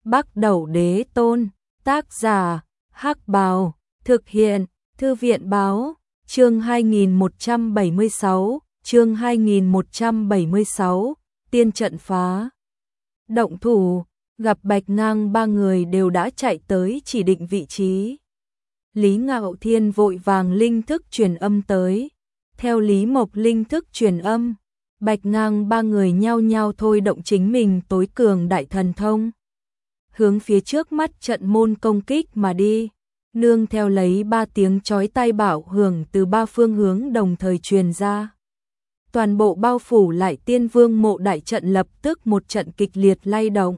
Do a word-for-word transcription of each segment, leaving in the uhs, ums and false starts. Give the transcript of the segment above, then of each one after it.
Bắc Đẩu Đế Tôn, tác giả, Hắc Bào, thực hiện, Thư viện báo, chương hai nghìn một trăm bảy mươi sáu, chương hai nghìn một trăm bảy mươi sáu, tiên trận phá. Động thủ, gặp Bạch Ngang ba người đều đã chạy tới chỉ định vị trí. Lý Ngạo Thiên vội vàng linh thức truyền âm tới. Theo Lý Mộc linh thức truyền âm, Bạch Ngang ba người nhao nhao thôi động chính mình tối cường đại thần thông. Hướng phía trước mắt trận môn công kích mà đi, nương theo lấy ba tiếng chói tai bạo hưởng từ ba phương hướng đồng thời truyền ra. Toàn bộ bao phủ lại Tiên Vương mộ đại trận lập tức một trận kịch liệt lay động.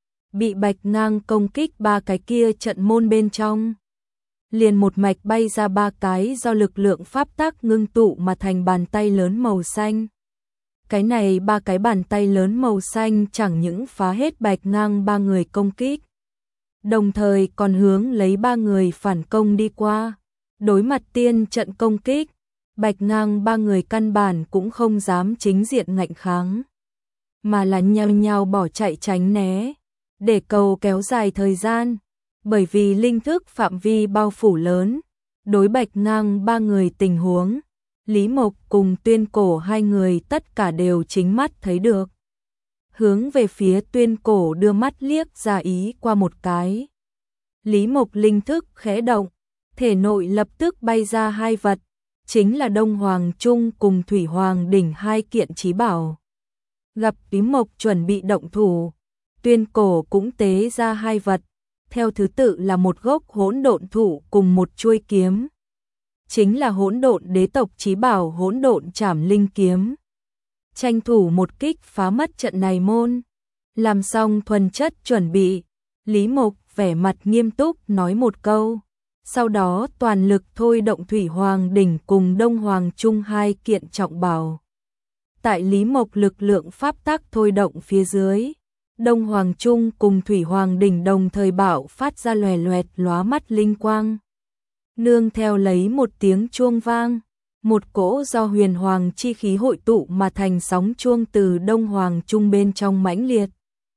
Bị Bạch Ngang công kích ba cái kia trận môn bên trong, liền một mạch bay ra ba cái do lực lượng pháp tắc ngưng tụ mà thành bàn tay lớn màu xanh. Cái này ba cái bàn tay lớn màu xanh chẳng những phá hết Bạch Ngang ba người công kích, đồng thời còn hướng lấy ba người phản công đi qua. Đối mặt tiên trận công kích, Bạch Ngang ba người căn bản cũng không dám chính diện ngạnh kháng, mà là nhao nhao bỏ chạy tránh né, để cầu kéo dài thời gian. Bởi vì linh thức phạm vi bao phủ lớn, đối Bạch Ngang ba người tình huống, Lý Mộc cùng Tuyên Cổ hai người tất cả đều chính mắt thấy được. Hướng về phía Tuyên Cổ đưa mắt liếc ra ý qua một cái. Lý Mộc linh thức khẽ động, thể nội lập tức bay ra hai vật, chính là Đông Hoàng Trung cùng Thủy Hoàng Đỉnh hai kiện chí bảo. Gặp Lý Mộc chuẩn bị động thủ, Tuyên Cổ cũng tế ra hai vật, theo thứ tự là một gốc hỗn độn thụ cùng một chuôi kiếm. Chính là hỗn độn đế tộc chí bảo hỗn độn trảm linh kiếm. Tranh thủ một kích phá mất trận này môn. Làm xong thuần chất chuẩn bị, Lý Mộc vẻ mặt nghiêm túc nói một câu. Sau đó toàn lực thôi động Thủy Hoàng Đỉnh cùng Đông Hoàng Trung hai kiện trọng bảo. Tại Lý Mộc lực lượng pháp tắc thôi động phía dưới, Đông Hoàng Trung cùng Thủy Hoàng Đỉnh đồng thời bạo phát ra loè loẹt lóa mắt linh quang. Nương theo lấy một tiếng chuông vang, một cỗ do huyền hoàng chi khí hội tụ mà thành sóng chuông từ Đông Hoàng Trung bên trong mãnh liệt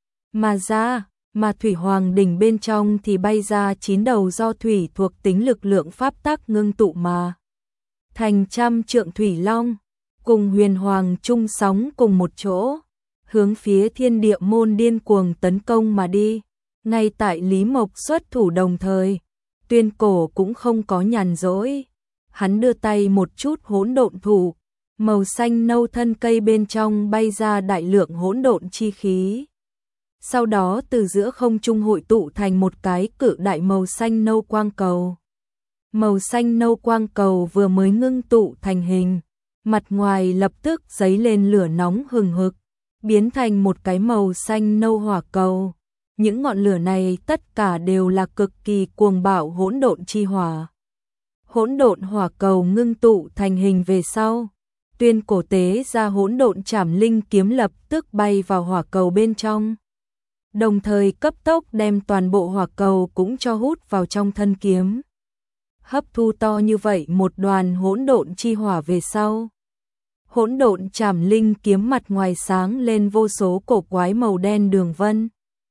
mà ra, mà Thủy Hoàng Đỉnh bên trong thì bay ra chín đầu do thủy thuộc tính lực lượng pháp tắc ngưng tụ mà thành trăm trượng thủy long, cùng huyền hoàng trung sóng cùng một chỗ, hướng phía thiên địa môn điên cuồng tấn công mà đi. Ngay tại Lý Mộc xuất thủ đồng thời, Tuyên Cổ cũng không có nhàn rỗi. Hắn đưa tay một chút hỗn độn thụ, màu xanh nâu thân cây bên trong bay ra đại lượng hỗn độn chi khí. Sau đó từ giữa không trung hội tụ thành một cái cự đại màu xanh nâu quang cầu. Màu xanh nâu quang cầu vừa mới ngưng tụ thành hình, mặt ngoài lập tức giấy lên lửa nóng hừng hực, biến thành một cái màu xanh nâu hỏa cầu. Những ngọn lửa này tất cả đều là cực kỳ cuồng bạo hỗn độn chi hỏa. Hỗn độn hỏa cầu ngưng tụ thành hình về sau, Tuyên Cổ tế ra hỗn độn trảm linh kiếm lập tức bay vào hỏa cầu bên trong, đồng thời cấp tốc đem toàn bộ hỏa cầu cũng cho hút vào trong thân kiếm. Hấp thu to như vậy một đoàn hỗn độn chi hỏa về sau, hỗn độn trảm linh kiếm mặt ngoài sáng lên vô số cổ quái màu đen đường vân.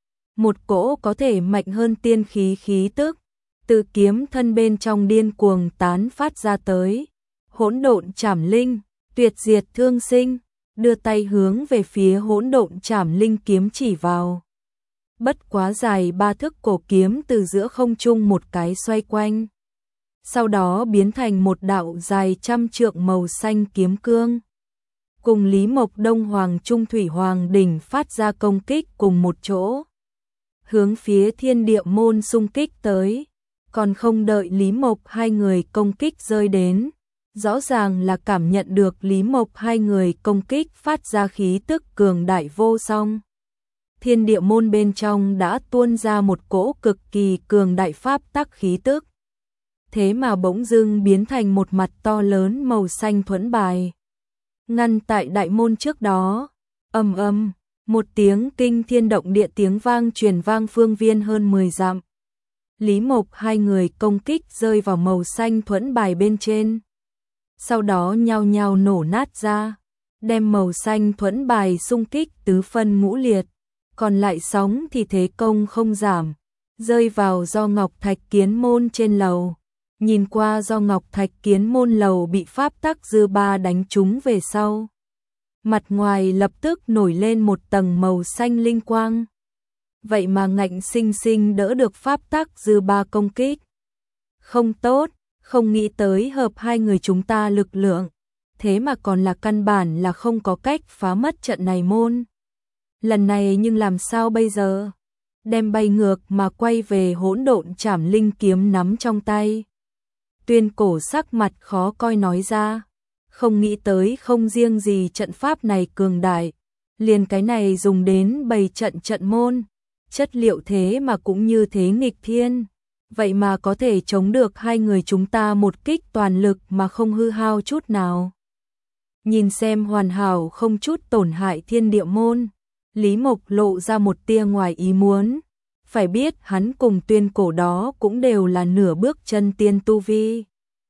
Một cỗ có thể mạnh hơn tiên khí khí tức từ kiếm thân bên trong điên cuồng tán phát ra tới. Hỗn độn trảm linh, tuyệt diệt thương sinh, đưa tay hướng về phía hỗn độn trảm linh kiếm chỉ vào. Bất quá dài ba thước cổ kiếm từ giữa không trung một cái xoay quanh, sau đó biến thành một đạo dài trăm trượng màu xanh kiếm cương. Cùng Lý Mộc Đông Hoàng Trung Thủy Hoàng Đỉnh phát ra công kích cùng một chỗ, hướng phía thiên địa môn xung kích tới. Còn không đợi Lý Mộc hai người công kích rơi đến, rõ ràng là cảm nhận được Lý Mộc hai người công kích phát ra khí tức cường đại vô song. Thiên địa môn bên trong đã tuôn ra một cỗ cực kỳ cường đại pháp tắc khí tức. Thế mà bỗng dưng biến thành một mặt to lớn màu xanh thuẫn bài. Ngăn tại đại môn trước đó, ầm ầm, một tiếng kinh thiên động địa tiếng vang truyền vang phương viên hơn mười dặm. Lý Mộc hai người công kích rơi vào màu xanh thuẫn bài bên trên, sau đó nhao nhao nổ nát ra, đem màu xanh thuẫn bài xung kích tứ phân ngũ liệt. còn lại sóng thì thế công không giảm, rơi vào do Ngọc Thạch Kiến Môn trên lầu. Nhìn qua do Ngọc Thạch Kiến Môn lầu bị pháp tắc dư ba đánh trúng về sau. Mặt ngoài lập tức nổi lên một tầng màu xanh linh quang. Vậy mà ngạnh sinh sinh đỡ được pháp tắc dư ba công kích. Không tốt, không nghĩ tới hợp hai người chúng ta lực lượng. Thế mà còn là căn bản là không có cách phá mất trận này môn. Lần này nhưng làm sao bây giờ? Đem bay ngược mà quay về hỗn độn trảm linh kiếm nắm trong tay. Tuyên Cổ sắc mặt khó coi nói ra. Không nghĩ tới không riêng gì trận pháp này cường đại. Liền cái này dùng đến bày trận trận môn. Chất liệu thế mà cũng như thế nghịch thiên. Vậy mà có thể chống được hai người chúng ta một kích toàn lực mà không hư hao chút nào. Nhìn xem hoàn hảo không chút tổn hại thiên địa môn. Lý Mộc lộ ra một tia ngoài ý muốn. Phải biết hắn cùng Tuyên Cổ đó cũng đều là nửa bước chân tiên tu vi.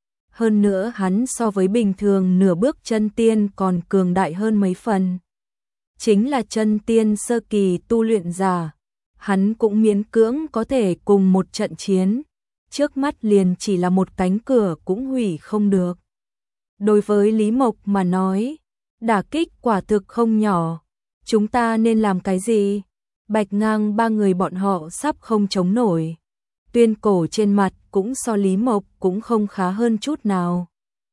Hơn nữa hắn so với bình thường nửa bước chân tiên còn cường đại hơn mấy phần. Chính là chân tiên sơ kỳ tu luyện giả. Hắn cũng miễn cưỡng có thể cùng một trận chiến. Trước mắt liền chỉ là một cánh cửa cũng hủy không được. Đối với Lý Mộc mà nói, đả kích quả thực không nhỏ. Chúng ta nên làm cái gì? Bạch Ngang ba người bọn họ sắp không chống nổi. Tuyên Cổ trên mặt cũng so Lý Mộc cũng không khá hơn chút nào.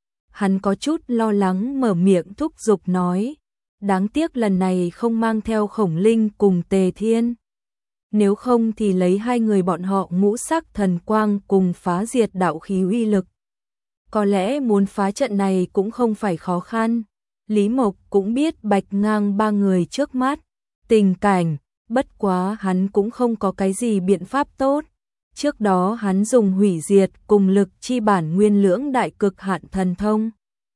Hắn có chút lo lắng mở miệng thúc giục nói. Đáng tiếc lần này không mang theo Khổng Linh cùng Tề Thiên. Nếu không thì lấy hai người bọn họ ngũ sắc thần quang cùng phá diệt đạo khí uy lực. Có lẽ muốn phá trận này cũng không phải khó khăn. Lý Mộc cũng biết Bạch Ngang ba người trước mắt. Tình cảnh, bất quá hắn cũng không có cái gì biện pháp tốt. Trước đó hắn dùng hủy diệt cùng lực chi bản nguyên lưỡng đại cực hạn thần thông.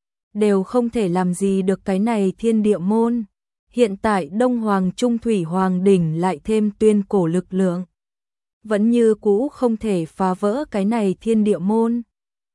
Đều không thể làm gì được cái này thiên địa môn. Hiện tại Đông Hoàng Trung Thủy Hoàng Đỉnh lại thêm Tuyên Cổ lực lượng. Vẫn như cũ không thể phá vỡ cái này thiên địa môn.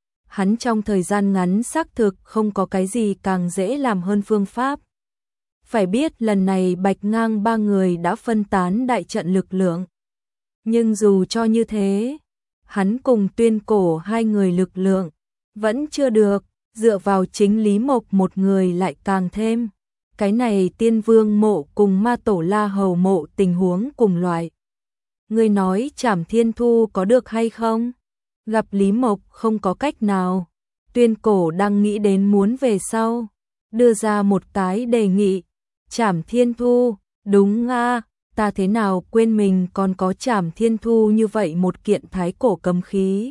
Hắn trong thời gian ngắn xác thực không có cái gì càng dễ làm hơn phương pháp. Phải biết lần này Bạch Ngang ba người đã phân tán đại trận lực lượng. Nhưng dù cho như thế, hắn cùng Tuyên Cổ hai người lực lượng vẫn chưa được, dựa vào chính Lý Mộc một người lại càng thêm. Cái này Tiên Vương mộ cùng Ma Tổ La Hầu mộ tình huống cùng loại. Ngươi nói Trảm Thiên Thu có được hay không? Gặp Lý Mộc không có cách nào. Tuyên Cổ đang nghĩ đến muốn về sau. Đưa ra một cái đề nghị. Trảm Thiên Thu, đúng nga, ta thế nào quên mình còn có Trảm Thiên Thu như vậy một kiện thái cổ cấm khí.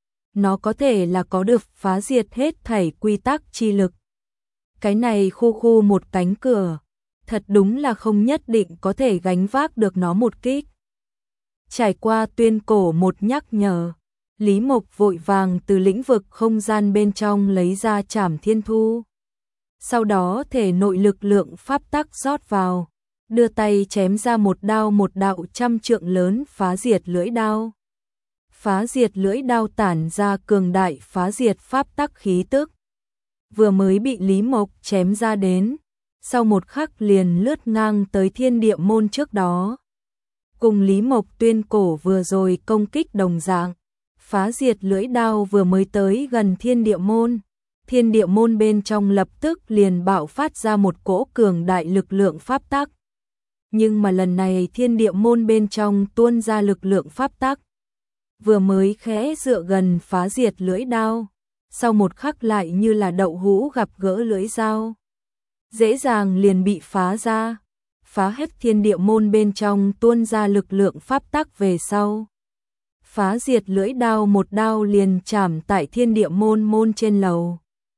Nó có thể là có được phá diệt hết thảy quy tắc chi lực. Cái này khu khu một cánh cửa, thật đúng là không nhất định có thể gánh vác được nó một kích. Trải qua Tuyên Cổ một nhắc nhở, Lý Mộc vội vàng từ lĩnh vực không gian bên trong lấy ra Trảm Thiên Thu. Sau đó thể nội lực lượng pháp tắc rót vào, đưa tay chém ra một đao một đạo trăm trượng lớn phá diệt lưỡi đao. Phá diệt lưỡi đao tản ra cường đại phá diệt pháp tắc khí tức. Vừa mới bị Lý Mộc chém ra đến, sau một khắc liền lướt ngang tới thiên địa môn trước đó. Cùng Lý Mộc Tuyên Cổ vừa rồi công kích đồng dạng, phá diệt lưỡi đao vừa mới tới gần thiên địa môn. Thiên địa môn bên trong lập tức liền bạo phát ra một cỗ cường đại lực lượng pháp tắc. Nhưng mà lần này thiên địa môn bên trong tuôn ra lực lượng pháp tắc. Vừa mới khẽ dựa gần phá diệt lưỡi đao, sau một khắc lại như là đậu hũ gặp gỡ lưỡi dao. Dễ dàng liền bị phá ra, phá hết thiên địa môn bên trong tuôn ra lực lượng pháp tắc về sau. Phá diệt lưỡi đao một đao liền chạm tại thiên địa môn môn trên lầu.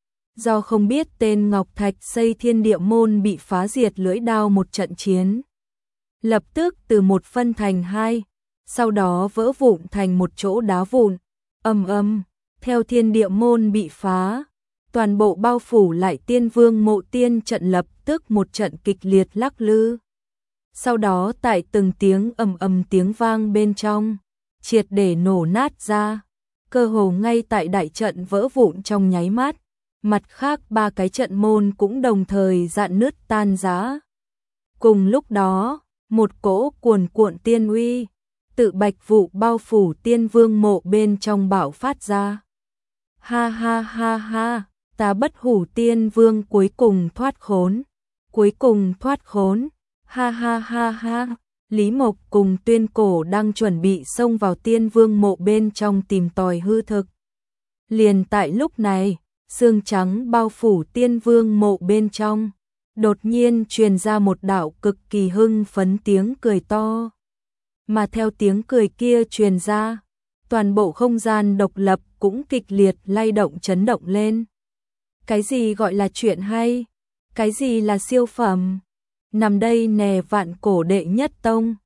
Do không biết tên Ngọc Thạch xây thiên địa môn bị phá diệt lưỡi đao một trận chiến. Lập tức từ một phân thành hai, sau đó vỡ vụn thành một chỗ đá vụn, ầm ầm, theo thiên địa môn bị phá, toàn bộ bao phủ lại Tiên Vương mộ tiên trận lập tức một trận kịch liệt lắc lư. Sau đó tại từng tiếng ầm ầm tiếng vang bên trong, triệt để nổ nát ra, cơ hồ ngay tại đại trận vỡ vụn trong nháy mắt. Mặt khác ba cái trận môn cũng đồng thời dạn nứt tan rã. Cùng lúc đó, một cỗ cuồn cuộn tiên uy, tự bạch vụ bao phủ Tiên Vương mộ bên trong bạo phát ra. Ha ha ha ha, ta bất hủ Tiên Vương cuối cùng thoát khốn, cuối cùng thoát khốn, ha ha ha ha. Lý Mộc cùng Tuyên Cổ đang chuẩn bị xông vào Tiên Vương mộ bên trong tìm tòi hư thực. Liền tại lúc này, sương trắng bao phủ Tiên Vương mộ bên trong, đột nhiên truyền ra một đạo cực kỳ hưng phấn tiếng cười to. Mà theo tiếng cười kia truyền ra, toàn bộ không gian độc lập cũng kịch liệt lay động chấn động lên. Cái gì gọi là chuyện hay? Cái gì là siêu phẩm? Nằm đây nè vạn cổ đệ nhất tông,